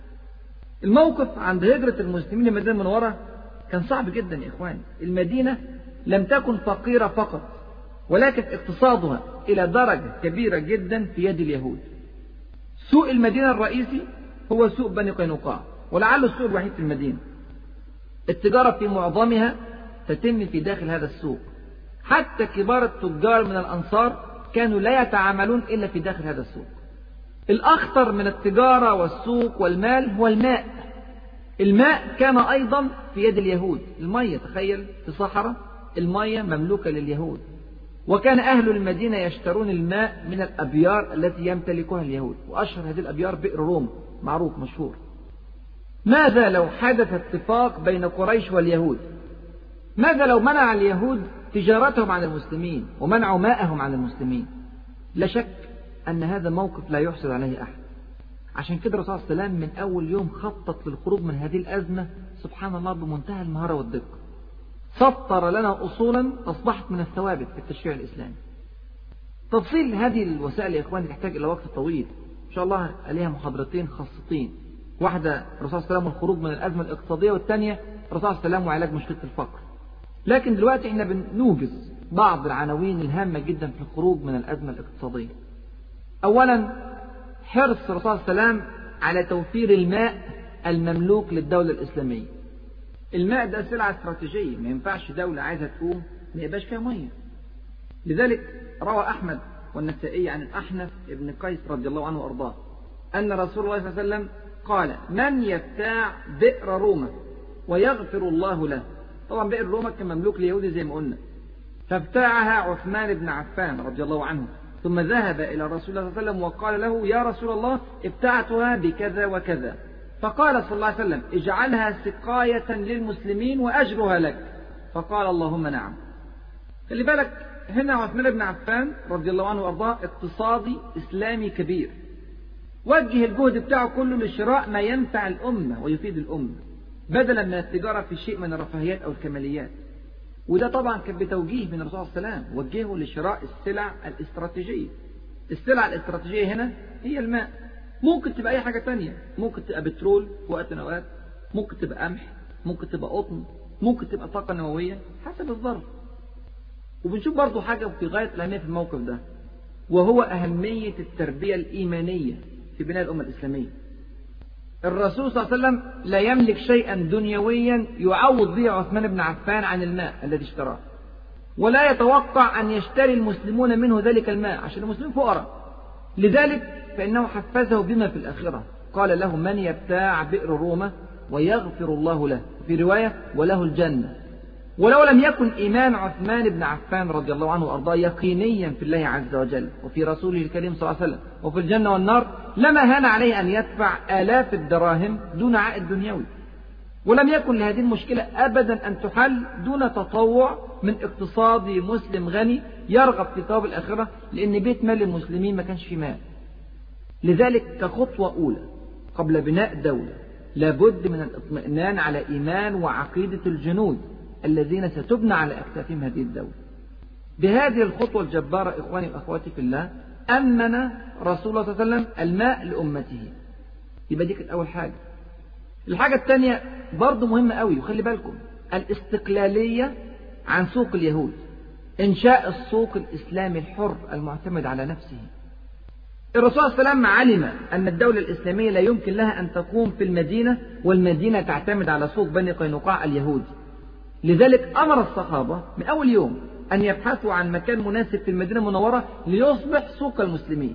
الموقف عند هجرة المسلمين للمدينة المنورة كان صعب جدا يا إخواني. المدينة لم تكن فقيرة فقط، ولكن اقتصادها إلى درجة كبيرة جدا في يد اليهود. سوق المدينة الرئيسي هو سوق بني قينقاع، ولعله السوق الوحيد في المدينة. التجارة في معظمها تتم في داخل هذا السوق، حتى كبار التجار من الأنصار كانوا لا يتعاملون إلا في داخل هذا السوق. الأخطر من التجارة والسوق والمال هو الماء. الماء كان أيضا في يد اليهود. المية، تخيل في صحراء المية مملوكة لليهود، وكان أهل المدينة يشترون الماء من الأبيار التي يمتلكها اليهود، وأشهر هذه الأبيار بئر روما، معروف مشهور. ماذا لو حدث اتفاق بين قريش واليهود؟ ماذا لو منع اليهود تجارتهم عن المسلمين ومنعوا ماءهم عن المسلمين؟ لا شك أن هذا موقف لا يحسد عليه أحد. عشان كده الرسول صلى الله عليه وسلم من أول يوم خطط للخروج من هذه الأزمة سبحان الله بمنتهى المهارة والدقة. سطر لنا أصولا أصبحت من الثوابت في التشريع الإسلامي. تفصيل هذه الوسائل يا إخواني تحتاج إلى وقت طويل، إن شاء الله عليها محاضرتين خاصتين، واحدة الرسول صلى الله عليه وسلم والخروج من الأزمة الاقتصادية، والثانية الرسول صلى الله عليه وسلم وعلاج مشكلة الفقر. لكن دلوقتي احنا بنوجز بعض العناوين الهامة جدا في الخروج من الأزمة الاقتصادية. أولا، حرص الرسول صلى الله عليه وسلم على توفير الماء المملوك للدولة الإسلامية. الماء ده سلعة استراتيجية، ما ينفعش دولة عايزة تقوم ما يبقاش فيها مية. لذلك روى أحمد والنسائي عن الأحنف ابن قيس رضي الله عنه وأرضاه أن رسول الله صلى الله عليه وسلم قال: من يبتاع بئر روما ويغفر الله له. طبعا بئر روما كان مملوك ليهودي زي ما قلنا، فابتاعها عثمان بن عفان رضي الله عنه، ثم ذهب إلى رسول الله صلى الله عليه وسلم وقال له: يا رسول الله ابتعتها بكذا وكذا. فقال صلى الله عليه وسلم: اجعلها سقاية للمسلمين وأجرها لك. فقال: اللهم نعم. خلي بالك هنا عثمان بن عفان رضي الله عنه وأرضاه اقتصادي إسلامي كبير، وجه الجهد بتاعه كله لشراء ما ينفع الأمة ويفيد الأمة بدلا من التجارة في شيء من الرفاهيات أو الكماليات. وده طبعا كان بتوجيه من الرسول صلى الله عليه وسلم، وجهه لشراء السلع الاستراتيجية. السلع الاستراتيجية هنا هي الماء، ممكن تبقى أي حاجة تانية، ممكن تبقى بترول في وقت من الأوقات، ممكن تبقى قمح، ممكن تبقى قطن، ممكن تبقى طاقة نووية حسب الظرف. وبنشوف برضو حاجة في غاية الأهمية في الموقف ده، وهو أهمية التربية الإيمانية في بناء الأمة الإسلامية. الرسول صلى الله عليه وسلم لا يملك شيئا دنيويا يعوض به عثمان بن عفان عن الماء الذي اشتراه، ولا يتوقع أن يشتري المسلمون منه ذلك الماء عشان المسلمين فقراء. لذلك فإنه حفزه بما في الآخرة، قال له: من يبتاع بئر روما ويغفر الله له، في رواية وله الجنة. ولو لم يكن إيمان عثمان بن عفان رضي الله عنه وأرضاه يقينيا في الله عز وجل وفي رسوله الكريم صلى الله عليه وسلم وفي الجنة والنار، لما هان عليه أن يدفع آلاف الدراهم دون عائد دنيوي. ولم يكن لهذه المشكلة أبدا أن تحل دون تطوع من اقتصادي مسلم غني يرغب في ثواب الآخرة، لأن بيت مال المسلمين ما كانش فيه مال. لذلك كخطوة أولى قبل بناء دولة لابد من الاطمئنان على إيمان وعقيدة الجنود الذين ستبنى على أكتافهم هذه الدولة. بهذه الخطوة الجبارة إخواني وأخواتي في الله أمن رسول الله صلى الله عليه وسلم الماء لأمته. يبقى دي كانت أول حاجة. الحاجة الثانية برضو مهمة قوي، وخلي بالكم، الاستقلالية عن سوق اليهود، إنشاء السوق الإسلامي الحر المعتمد على نفسه. الرسول صلى الله عليه وسلم علم أن الدولة الإسلامية لا يمكن لها أن تقوم في المدينة والمدينة تعتمد على سوق بني قينقاع اليهودي. لذلك أمر الصحابة من أول يوم أن يبحثوا عن مكان مناسب في المدينة المنورة ليصبح سوق المسلمين،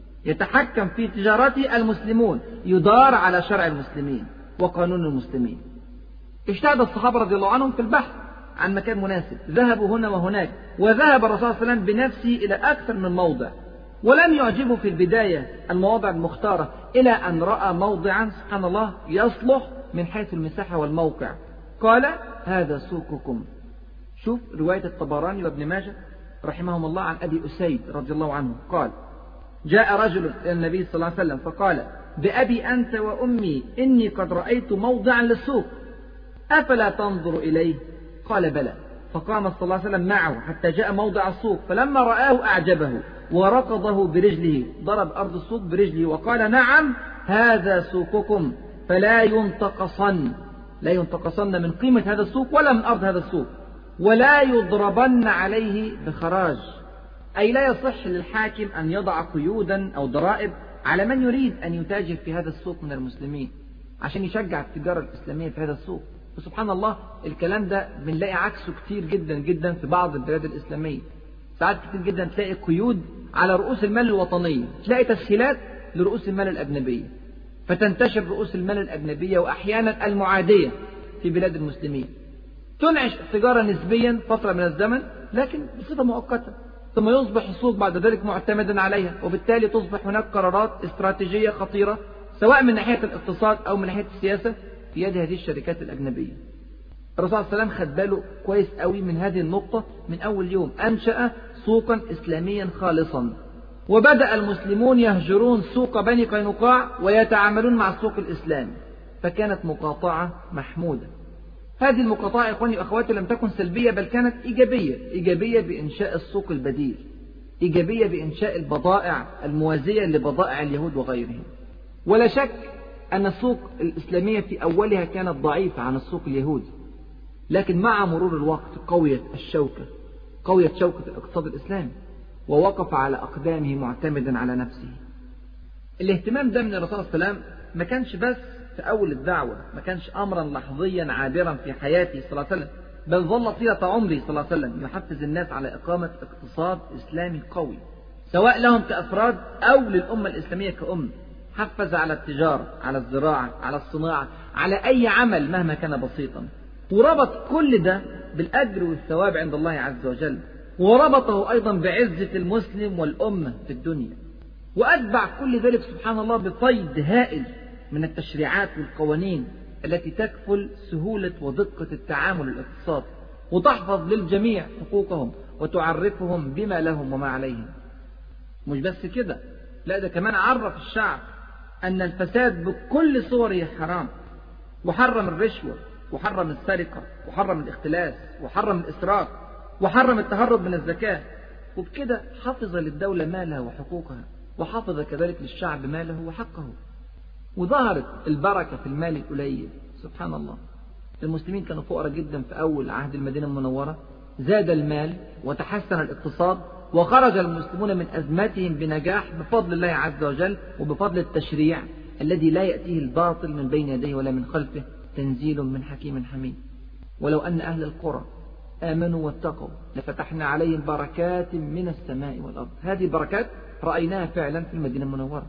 يتحكم في تجارته المسلمون، يدار على شرع المسلمين وقانون المسلمين. اجتهد الصحابة رضي الله عنهم في البحث عن مكان مناسب، ذهبوا هنا وهناك، وذهب الرسول صلى الله عليه وسلم بنفسه إلى أكثر من موضع، ولم يعجبه في البداية المواضع المختارة، إلى أن رأى موضعا سبحان الله يصلح من حيث المساحة والموقع، قال: هذا سوقكم. شوف رواية الطبراني وابن ماجه رحمهم الله عن أبي أسيد رضي الله عنه قال: جاء رجل إلى النبي صلى الله عليه وسلم فقال: بأبي أنت وأمي إني قد رأيت موضعا للسوق، أفلا تنظر إليه؟ قال: بلى. فقام صلى الله عليه وسلم معه حتى جاء موضع السوق، فلما رآه أعجبه وركضه برجله، ضرب أرض السوق برجله وقال: نعم هذا سوقكم، فلا ينتقصن لا ينتقصن من قيمة هذا السوق ولا من أرض هذا السوق، ولا يضربن عليه بخراج. أي لا يصح للحاكم أن يضع قيودا أو ضرائب على من يريد أن يتاجر في هذا السوق من المسلمين عشان يشجع التجارة الإسلامية في هذا السوق. وسبحان الله الكلام ده بنلاقي عكسه كتير جدا جدا في بعض البلاد الإسلامية. ساعات كتير جدا تلاقي قيود على رؤوس المال الوطنية، تلاقي تسهيلات لرؤوس المال الأجنبية. فتنتشر رؤوس المال الأجنبية وأحيانا المعادية في بلاد المسلمين. تنعش التجارة نسبيا فترة من الزمن لكن بصفة مؤقتة، ثم يصبح السوق بعد ذلك معتمدا عليها، وبالتالي تصبح هناك قرارات استراتيجية خطيرة سواء من ناحية الاقتصاد أو من ناحية السياسة في يد هذه الشركات الأجنبية. الرسول صلى الله عليه وسلم خد باله كويس قوي من هذه النقطة من أول يوم، أنشأ سوقا إسلاميا خالصا، وبدأ المسلمون يهجرون سوق بني قينقاع ويتعاملون مع السوق الإسلامي، فكانت مقاطعة محمودة. هذه المقاطعة إخواني وأخواتي لم تكن سلبية، بل كانت إيجابية، إيجابية بإنشاء السوق البديل، إيجابية بإنشاء البضائع الموازية لبضائع اليهود وغيرهم. ولا شك أن السوق الإسلامية في أولها كانت ضعيفة عن السوق اليهودي، لكن مع مرور الوقت قويت الشوكة، قويت شوكة الاقتصاد الإسلامي، ووقف على أقدامه معتمدا على نفسه. الاهتمام ده من الرسول صلى الله عليه وسلم ما كانش بس في أول الدعوة، ما كانش أمرا لحظيا عابرا في حياته صلى الله عليه وسلم، بل ظل طيلة عمره صلى الله عليه وسلم يحفز الناس على إقامة اقتصاد إسلامي قوي، سواء لهم كأفراد أو للأمة الإسلامية كأمة. حفز على التجارة، على الزراعة، على الصناعة، على أي عمل مهما كان بسيطا، وربط كل ده بالأجر والثواب عند الله عز وجل، وربطه أيضا بعزة المسلم والأمة في الدنيا، وأتبع كل ذلك سبحان الله بقيد هائل من التشريعات والقوانين التي تكفل سهولة ودقة التعامل الاقتصادي، وتحفظ للجميع حقوقهم وتعرفهم بما لهم وما عليهم. مش بس كده، لا ده كمان عرف الشعب أن الفساد بكل صوره حرام، وحرم الرشوة، وحرم السرقة، وحرم الاختلاس، وحرم الإسراف، وحرم التهرب من الزكاة. وبكده حفظ للدولة مالها وحقوقها، وحفظ كذلك للشعب ماله وحقه، وظهرت البركة في المال القليل. سبحان الله، المسلمين كانوا فقراء جدا في أول عهد المدينة المنورة، زاد المال وتحسن الاقتصاد، وخرج المسلمون من أزمتهم بنجاح بفضل الله عز وجل، وبفضل التشريع الذي لا يأتيه الباطل من بين يديه ولا من خلفه، تنزيل من حكيم حميد. ولو أن أهل القرى آمنوا واتقوا لفتحنا عليهم بركات من السماء والأرض. هذه البركات رأيناها فعلا في المدينة المنورة.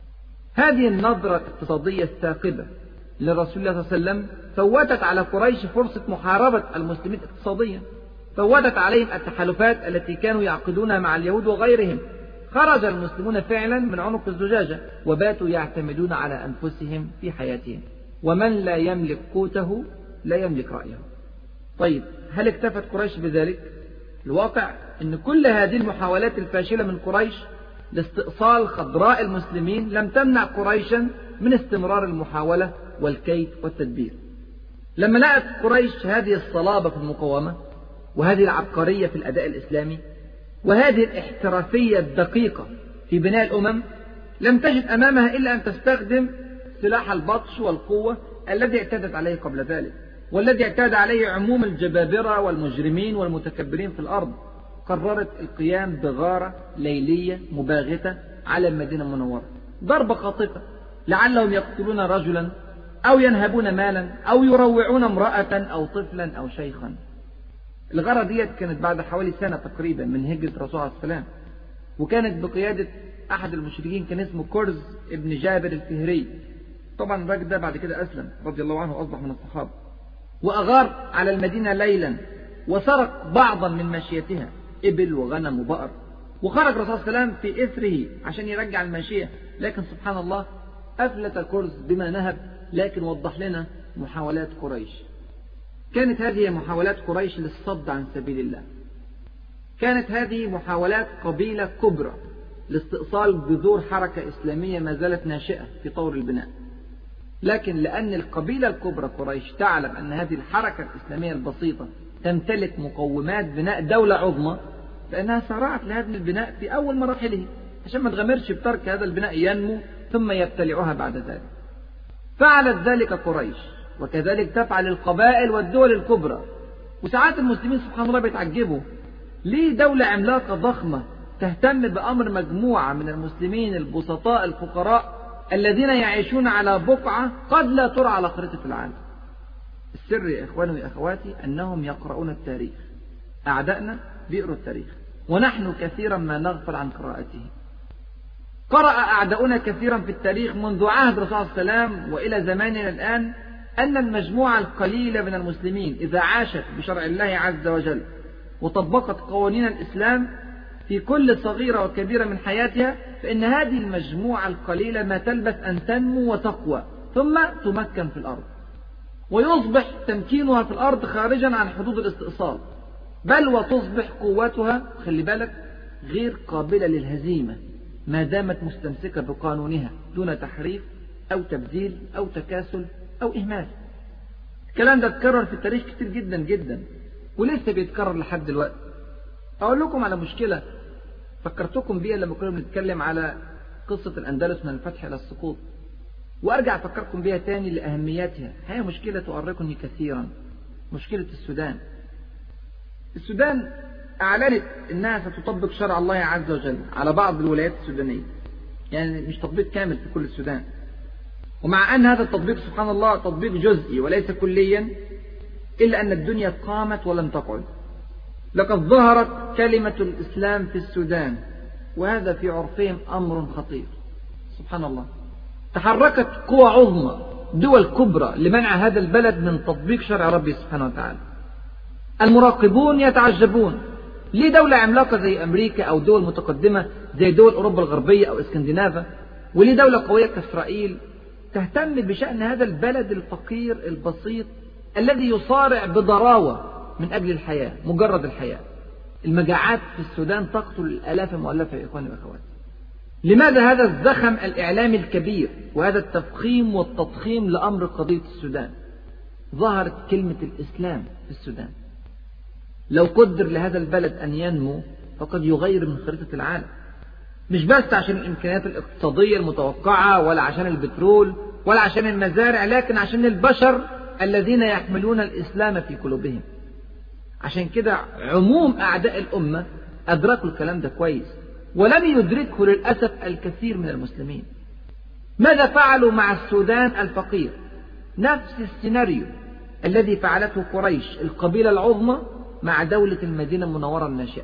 هذه النظرة الاقتصادية الثاقبة للرسول الله صلى الله عليه وسلم فوتت على قريش فرصة محاربة المسلمين اقتصاديا، فوتت عليهم التحالفات التي كانوا يعقدونها مع اليهود وغيرهم. خرج المسلمون فعلا من عنق الزجاجة، وباتوا يعتمدون على أنفسهم في حياتهم، ومن لا يملك قوته لا يملك رأيه. طيب، هل اكتفت قريش بذلك؟ الواقع أن كل هذه المحاولات الفاشلة من قريش لاستئصال خضراء المسلمين لم تمنع قريشا من استمرار المحاولة والكيد والتدبير. لما لقت قريش هذه الصلابة في المقاومة، وهذه العبقرية في الأداء الإسلامي، وهذه الاحترافية الدقيقة في بناء الأمم، لم تجد أمامها إلا أن تستخدم سلاح البطش والقوة الذي اعتادت عليه قبل ذلك، والذي اعتاد عليه عموم الجبابرة والمجرمين والمتكبرين في الأرض. قررت القيام بغارة ليلية مباغتة على المدينة المنورة، ضربة خاطفة، لعلهم يقتلون رجلا أو ينهبون مالا أو يروعون امرأة أو طفلا أو شيخا. الغارة ديت كانت بعد حوالي سنة تقريبا من هجرة الرسول عليه السلام، وكانت بقيادة أحد المشركين كان اسمه كرز ابن جابر الفهري. طبعا الراجل ده بعد كده أسلم رضي الله عنه وأصبح من الصحابة، وأغار على المدينة ليلا وسرق بعضا من ماشيتها، إبل وغنم وبقر، وخرج الرسول صلى الله عليه وسلم في إثره عشان يرجع الماشية، لكن سبحان الله أفلت كرز بما نهب. لكن وضح لنا محاولات قريش. كانت هذه محاولات قريش للصد عن سبيل الله، كانت هذه محاولات قبيلة كبرى لاستئصال جذور حركة إسلامية ما زالت ناشئة في طور البناء. لكن لأن القبيلة الكبرى قريش تعلم أن هذه الحركة الإسلامية البسيطة تمتلك مقومات بناء دولة عظمى، فإنها سارعت لهذا البناء في أول مراحله عشان ما تغامرش بترك هذا البناء ينمو ثم يبتلعها بعد ذلك. فعلت ذلك قريش، وكذلك تفعل القبائل والدول الكبرى. وساعات المسلمين سبحان الله بيتعجبوا ليه دولة عملاقة ضخمة تهتم بأمر مجموعة من المسلمين البسطاء الفقراء الذين يعيشون على بقعة قد لا ترى على خريطة العالم. السر يا إخواني وأخواتي أنهم يقرؤون التاريخ. أعدائنا بيقروا التاريخ، ونحن كثيرا ما نغفل عن قراءته. قرأ أعداؤنا كثيرا في التاريخ منذ عهد الرسول صلى الله عليه وسلم وإلى زماننا الآن أن المجموعة القليلة من المسلمين إذا عاشت بشرع الله عز وجل وطبقت قوانين الإسلام في كل صغيرة وكبيرة من حياتها، فإن هذه المجموعة القليلة ما تلبث أن تنمو وتقوى ثم تمكن في الأرض، ويصبح تمكينها في الأرض خارجا عن حدود الاستئصال، بل وتصبح قوتها خلي بالك غير قابلة للهزيمة ما دامت مستمسكة بقانونها دون تحريف أو تبديل أو تكاسل أو إهمال. الكلام ده اتكرر في التاريخ كتير جدا جدا ولسه بيتكرر لحد دلوقتي. أقول لكم على مشكلة فكرتكم بيها لما كنا بنتكلم على قصة الأندلس من الفتح إلى السقوط، وأرجع أفكركم بيها تاني لأهميتها. هي مشكلة تؤرقني كثيرا، مشكلة السودان. السودان أعلنت أنها ستطبق شرع الله عز وجل على بعض الولايات السودانية، يعني مش تطبيق كامل في كل السودان، ومع أن هذا التطبيق سبحان الله تطبيق جزئي وليس كليا، إلا أن الدنيا قامت ولم تقعد. لقد ظهرت كلمة الإسلام في السودان، وهذا في عرفهم أمر خطير سبحان الله. تحركت قوى عظمى دول كبرى لمنع هذا البلد من تطبيق شرع ربي سبحانه وتعالى. المراقبون يتعجبون ليه دولة عملاقة زي أمريكا أو دول متقدمة زي دول أوروبا الغربية أو اسكندنافا، وليه دولة قوية كإسرائيل تهتم بشأن هذا البلد الفقير البسيط الذي يصارع بضراوة من أجل الحياة، مجرد الحياة. المجاعات في السودان تقتل الآلاف المؤلفة يا إخواني وأخواتي. لماذا هذا الزخم الإعلامي الكبير وهذا التفخيم والتضخيم لأمر قضية السودان؟ ظهرت كلمة الإسلام في السودان. لو قدر لهذا البلد أن ينمو فقد يغير من خريطة العالم، مش بس عشان الإمكانيات الاقتصادية المتوقعة ولا عشان البترول ولا عشان المزارع، لكن عشان البشر الذين يحملون الإسلام في قلوبهم. عشان كده عموم أعداء الأمة أدركوا الكلام ده كويس، ولم يدركه للأسف الكثير من المسلمين. ماذا فعلوا مع السودان الفقير؟ نفس السيناريو الذي فعلته قريش القبيلة العظمى مع دولة المدينة المنورة الناشئة.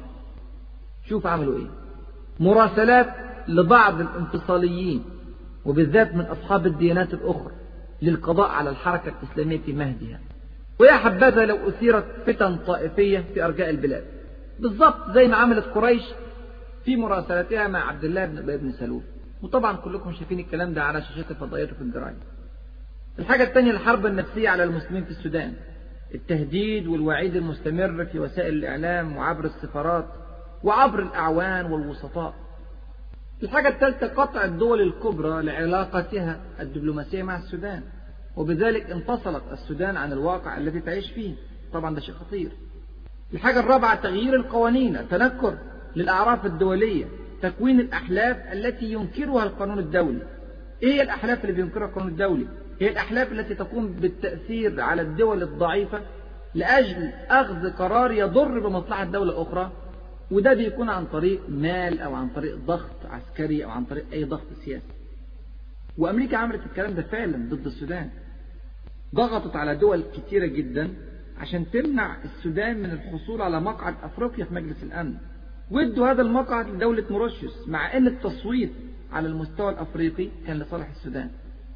شوف عملوا إيه؟ مراسلات لبعض الانفصاليين وبالذات من أصحاب الديانات الأخرى للقضاء على الحركة الإسلامية في مهدها. ويا حبذا لو أثيرت فتن طائفية في أرجاء البلاد، بالضبط زي ما عملت قريش في مراسلتها مع عبد الله بن أبي بن سلول. وطبعا كلكم شايفين الكلام ده على شاشات الفضائيات وفي الجرايد. الحاجة الثانية الحرب النفسية على المسلمين في السودان، التهديد والوعيد المستمر في وسائل الإعلام وعبر السفارات وعبر الأعوان والوسطاء. الحاجة الثالثة قطع الدول الكبرى لعلاقتها الدبلوماسية مع السودان، وبذلك انفصلت السودان عن الواقع الذي تعيش فيه. طبعا ده شيء خطير. الحاجة الرابعة تغيير القوانين، التنكر للأعراف الدولية، تكوين الأحلاف التي ينكرها القانون الدولي. إيه هي الأحلاف اللي بينكرها القانون الدولي؟ هي الأحلاف التي تقوم بالتأثير على الدول الضعيفة لأجل أخذ قرار يضر بمصلحة دولة أخرى، وده بيكون عن طريق مال أو عن طريق ضغط عسكري أو عن طريق أي ضغط سياسي. وأمريكا عملت الكلام ده فعلا ضد السودان، ضغطت على دول كتيرة جدا عشان تمنع السودان من الحصول على مقعد أفريقيا في مجلس الأمن، وادوا هذا المقعد لدولة موريشيوس، مع أن التصويت على المستوى الأفريقي كان لصالح السودان.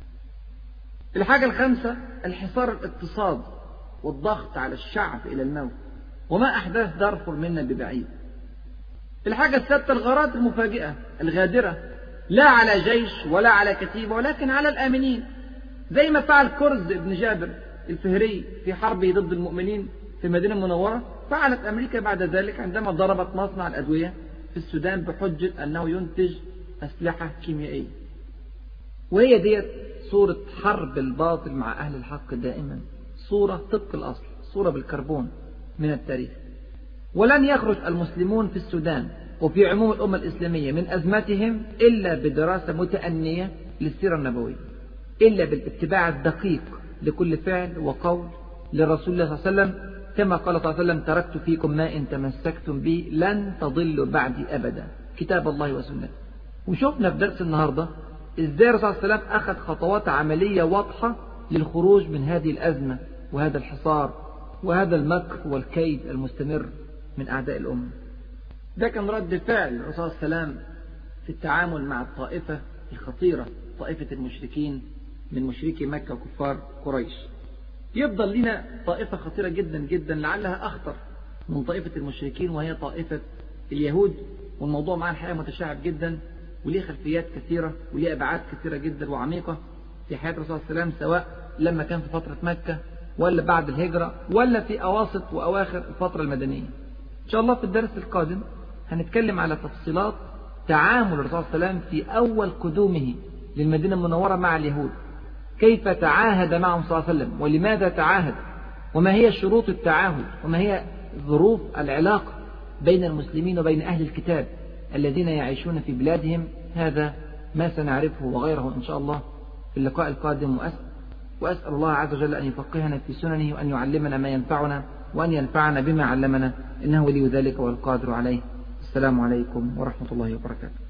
الحاجة الخامسة الحصار الاقتصادي والضغط على الشعب إلى الموت، وما أحداث دارفور منا ببعيد. الحاجة السادسة الغارات المفاجئة الغادرة، لا على جيش ولا على كتيبة ولكن على الآمنين، زي ما فعل كرز بن جابر الفهري في حربه ضد المؤمنين في المدينة المنورة. فعلت أمريكا بعد ذلك عندما ضربت مصنع الأدوية في السودان بحجة أنه ينتج أسلحة كيميائية. وهي ديت صورة حرب الباطل مع أهل الحق دائما، صورة طبق الأصل، صورة بالكربون من التاريخ. ولن يخرج المسلمون في السودان وفي عموم الأمة الإسلامية من أزمتهم إلا بدراسة متأنية للسيرة النبوية، إلا بالاتباع الدقيق لكل فعل وقول لرسول الله صلى الله عليه وسلم، كما قال صلى الله عليه وسلم: تركت فيكم ما إن تمسكتم به لن تضلوا بعدي أبدا، كتاب الله وسنته. وشفنا في درس النهاردة إزاي الرسول صلى الله عليه وسلم أخذ خطوات عملية واضحة للخروج من هذه الأزمة وهذا الحصار وهذا المكر والكيد المستمر من أعداء الأمة. ده كان رد فعل الرسول صلى الله عليه وسلم في التعامل مع الطائفة الخطيرة، طائفة المشركين من مشركي مكة وكفار قريش. يفضل لنا طائفة خطيرة جدا جدا لعلها أخطر من طائفة المشركين، وهي طائفة اليهود. والموضوع معاه الحقيقة متشعب جدا، وليه خلفيات كثيرة، وليه أبعاد كثيرة جدا وعميقة في حياة الرسول صلى الله عليه وسلم، سواء لما كان في فترة مكة ولا بعد الهجرة ولا في أواسط وأواخر الفترة المدنية. إن شاء الله في الدرس القادم هنتكلم على تفصيلات تعامل الرسول صلى الله عليه وسلم في أول قدومه للمدينة المنورة مع اليهود، كيف تعاهد معهم صلى الله عليه وسلم، ولماذا تعاهد، وما هي شروط التعاهد، وما هي ظروف العلاقة بين المسلمين وبين أهل الكتاب الذين يعيشون في بلادهم. هذا ما سنعرفه وغيره إن شاء الله في اللقاء القادم. وأسأل, وأسأل الله عز وجل أن يفقهنا في سننه، وأن يعلمنا ما ينفعنا، وأن ينفعنا بما علمنا، إنه ولي ذلك والقادر عليه. السلام عليكم ورحمة الله وبركاته.